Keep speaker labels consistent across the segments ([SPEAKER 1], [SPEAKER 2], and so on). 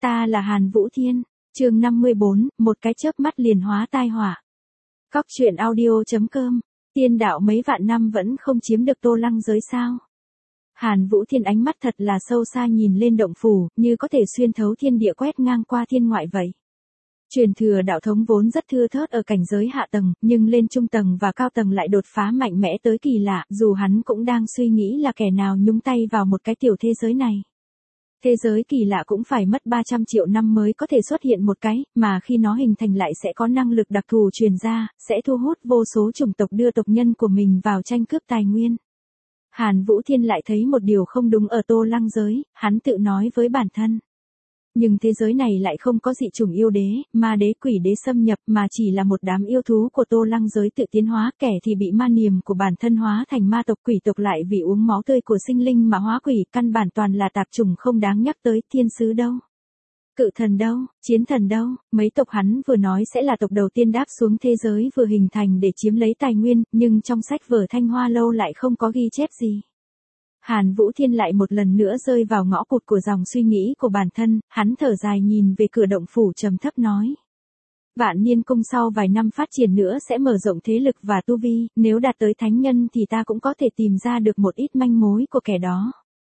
[SPEAKER 1] Ta là Hàn Vũ Thiên, chương 54, một cái chớp mắt liền hóa tai họa. Cóc truyện audio.com, tiên đạo mấy vạn năm vẫn không chiếm được Tô Lăng giới sao? Hàn Vũ Thiên ánh mắt thật là sâu xa nhìn lên động phủ, như có thể xuyên thấu thiên địa quét ngang qua thiên ngoại vậy. Truyền thừa đạo thống vốn rất thưa thớt ở cảnh giới hạ tầng, nhưng lên trung tầng và cao tầng lại đột phá mạnh mẽ tới kỳ lạ, dù hắn cũng đang suy nghĩ là kẻ nào nhúng tay vào một cái tiểu thế giới này. Thế giới kỳ lạ cũng phải mất 300 triệu năm mới có thể xuất hiện một cái, mà khi nó hình thành lại sẽ có năng lực đặc thù truyền ra, sẽ thu hút vô số chủng tộc đưa tộc nhân của mình vào tranh cướp tài nguyên. Hàn Vũ Thiên lại thấy một điều không đúng ở Tô Lăng giới, hắn tự nói với bản thân. Nhưng thế giới này lại không có dị chủng yêu đế, ma đế quỷ đế xâm nhập mà chỉ là một đám yêu thú của Tô Lăng giới tự tiến hóa, kẻ thì bị ma niềm của bản thân hóa thành ma tộc, quỷ tộc lại vì uống máu tươi của sinh linh mà hóa quỷ, căn bản toàn là tạp chủng không đáng nhắc tới. Thiên sứ đâu? Cự thần đâu? Chiến thần đâu? Mấy tộc hắn vừa nói sẽ là tộc đầu tiên đáp xuống thế giới vừa hình thành để chiếm lấy tài nguyên, nhưng trong sách vở Thanh Hoa Lâu lại không có ghi chép gì. Hàn Vũ Thiên lại một lần nữa rơi vào ngõ cụt của dòng suy nghĩ của bản thân, hắn thở dài nhìn về cửa động phủ trầm thấp nói. Vạn Niên Cung sau vài năm phát triển nữa sẽ mở rộng thế lực và tu vi, nếu đạt tới thánh nhân thì ta cũng có thể tìm ra được một ít manh mối của kẻ đó.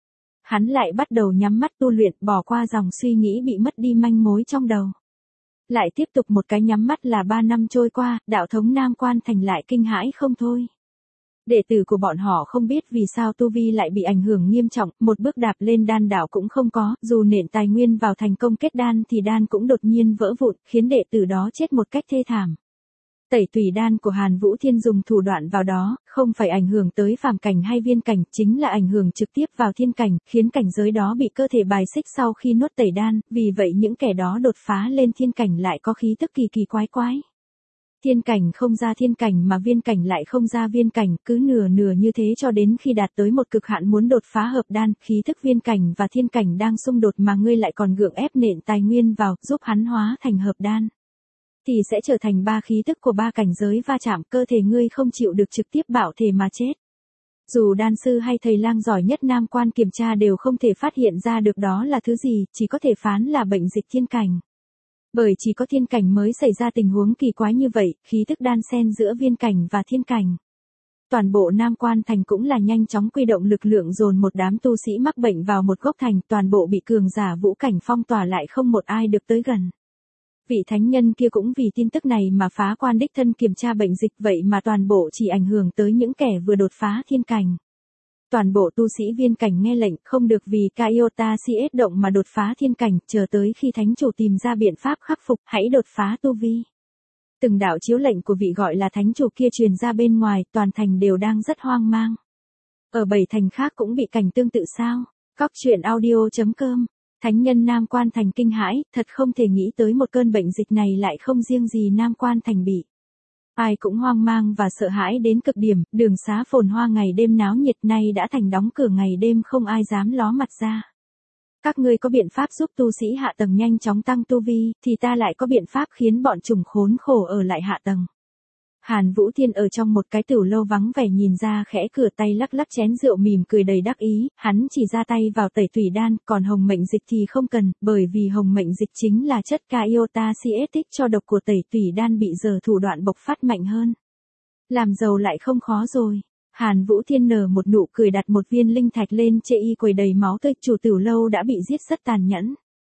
[SPEAKER 1] Hắn lại bắt đầu nhắm mắt tu luyện, bỏ qua dòng suy nghĩ bị mất đi manh mối trong đầu. Lại tiếp tục một cái nhắm mắt là 3 năm trôi qua, đạo thống Nam Quan Thành lại kinh hãi không thôi. Đệ tử của bọn họ không biết vì sao tu vi lại bị ảnh hưởng nghiêm trọng, một bước đạp lên đan đạo cũng không có, dù nện tài nguyên vào thành công kết đan thì đan cũng đột nhiên vỡ vụn, khiến đệ tử đó chết một cách thê thảm. Tẩy tùy đan của Hàn Vũ Thiên dùng thủ đoạn vào đó, không phải ảnh hưởng tới phàm cảnh hay viên cảnh, chính là ảnh hưởng trực tiếp vào thiên cảnh, khiến cảnh giới đó bị cơ thể bài xích sau khi nuốt tẩy đan, vì vậy những kẻ đó đột phá lên thiên cảnh lại có khí tức kỳ kỳ quái quái. Thiên cảnh không ra thiên cảnh mà viên cảnh lại không ra viên cảnh, cứ nửa nửa như thế cho đến khi đạt tới một cực hạn muốn đột phá hợp đan, khí thức viên cảnh và thiên cảnh đang xung đột mà ngươi lại còn gượng ép nện tài nguyên vào, giúp hắn hóa thành hợp đan. Thì sẽ trở thành ba khí thức của ba cảnh giới va chạm, cơ thể ngươi không chịu được trực tiếp bạo thể mà chết. Dù đan sư hay thầy lang giỏi nhất Nam Quan kiểm tra đều không thể phát hiện ra được đó là thứ gì, chỉ có thể phán là bệnh dịch thiên cảnh. Bởi chỉ có thiên cảnh mới xảy ra tình huống kỳ quái như vậy, khí thức đan xen giữa viên cảnh và thiên cảnh. Toàn bộ Nam Quan Thành cũng là nhanh chóng quy động lực lượng dồn một đám tu sĩ mắc bệnh vào một góc thành, toàn bộ bị cường giả vũ cảnh phong tỏa lại không một ai được tới gần. Vị thánh nhân kia cũng vì tin tức này mà phá quan đích thân kiểm tra bệnh dịch, vậy mà toàn bộ chỉ ảnh hưởng tới những kẻ vừa đột phá thiên cảnh. Toàn bộ tu sĩ viên cảnh nghe lệnh không được vì Kaiota CS động mà đột phá thiên cảnh, chờ tới khi thánh chủ tìm ra biện pháp khắc phục, hãy đột phá tu vi. Từng đạo chiếu lệnh của vị gọi là thánh chủ kia truyền ra bên ngoài, toàn thành đều đang rất hoang mang. Ở 7 thành khác cũng bị cảnh tương tự sao? Cóc truyện audio.com, thánh nhân Nam Quan Thành kinh hãi, thật không thể nghĩ tới một cơn bệnh dịch này lại không riêng gì Nam Quan Thành bị. Ai cũng hoang mang và sợ hãi đến cực điểm, đường xá phồn hoa ngày đêm náo nhiệt nay đã thành đóng cửa ngày đêm không ai dám ló mặt ra. Các ngươi có biện pháp giúp tu sĩ hạ tầng nhanh chóng tăng tu vi, thì ta lại có biện pháp khiến bọn trùng khốn khổ ở lại hạ tầng. Hàn Vũ Thiên ở trong một cái tửu lâu vắng vẻ nhìn ra khẽ cửa, tay lắc lắc chén rượu mỉm cười đầy đắc ý, hắn chỉ ra tay vào tẩy tùy đan, còn hồng mệnh dịch thì không cần, bởi vì hồng mệnh dịch chính là chất Kaiota CS tích cho độc của tẩy tùy đan bị giờ thủ đoạn bộc phát mạnh hơn. Làm giàu lại không khó rồi. Hàn Vũ Thiên nở một nụ cười đặt một viên linh thạch lên chê y quầy đầy máu tươi, chủ tửu lâu đã bị giết rất tàn nhẫn.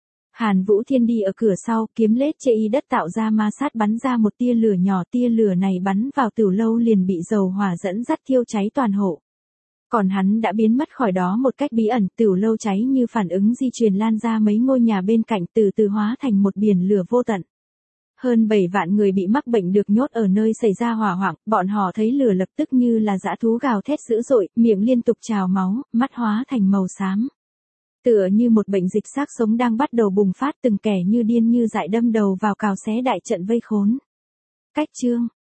[SPEAKER 1] Hàn Vũ Thiên đi ở cửa sau, kiếm lết chê y đất tạo ra ma sát bắn ra một tia lửa nhỏ, tia lửa này bắn vào tửu lâu liền bị dầu hỏa dẫn dắt thiêu cháy toàn hộ. Còn hắn đã biến mất khỏi đó một cách bí ẩn, tửu lâu cháy như phản ứng di truyền lan ra mấy ngôi nhà bên cạnh, từ từ hóa thành một biển lửa vô tận. Hơn 7 vạn người bị mắc bệnh được nhốt ở nơi xảy ra hỏa hoạn, bọn họ thấy lửa lập tức như là dã thú gào thét dữ dội, miệng liên tục trào máu, mắt hóa thành màu xám. Tựa như một bệnh dịch xác sống đang bắt đầu bùng phát, từng kẻ như điên như dại đâm đầu vào cào xé đại trận vây khốn. Cách chương